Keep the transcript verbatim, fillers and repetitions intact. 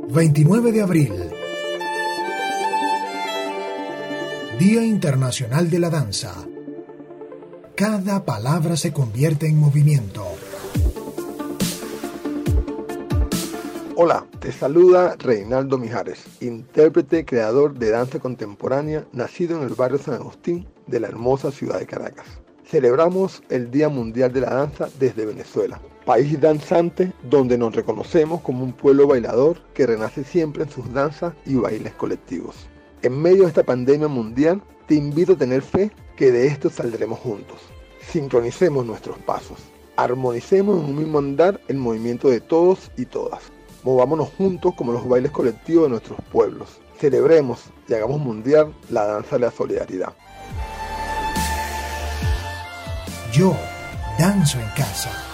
veintinueve de abril, Día Internacional de la Danza. Cada palabra se convierte en movimiento. Hola, te saluda Reinaldo Mijares, intérprete y creador de danza contemporánea, nacido en el barrio San Agustín de la hermosa ciudad de Caracas. Celebramos el Día Mundial de la Danza desde Venezuela, país danzante donde nos reconocemos como un pueblo bailador que renace siempre en sus danzas y bailes colectivos. En medio de esta pandemia mundial, te invito a tener fe que de esto saldremos juntos. Sincronicemos nuestros pasos, armonicemos en un mismo andar el movimiento de todos y todas. Movámonos juntos como los bailes colectivos de nuestros pueblos. Celebremos y hagamos mundial la danza de la solidaridad. Yo danzo en casa.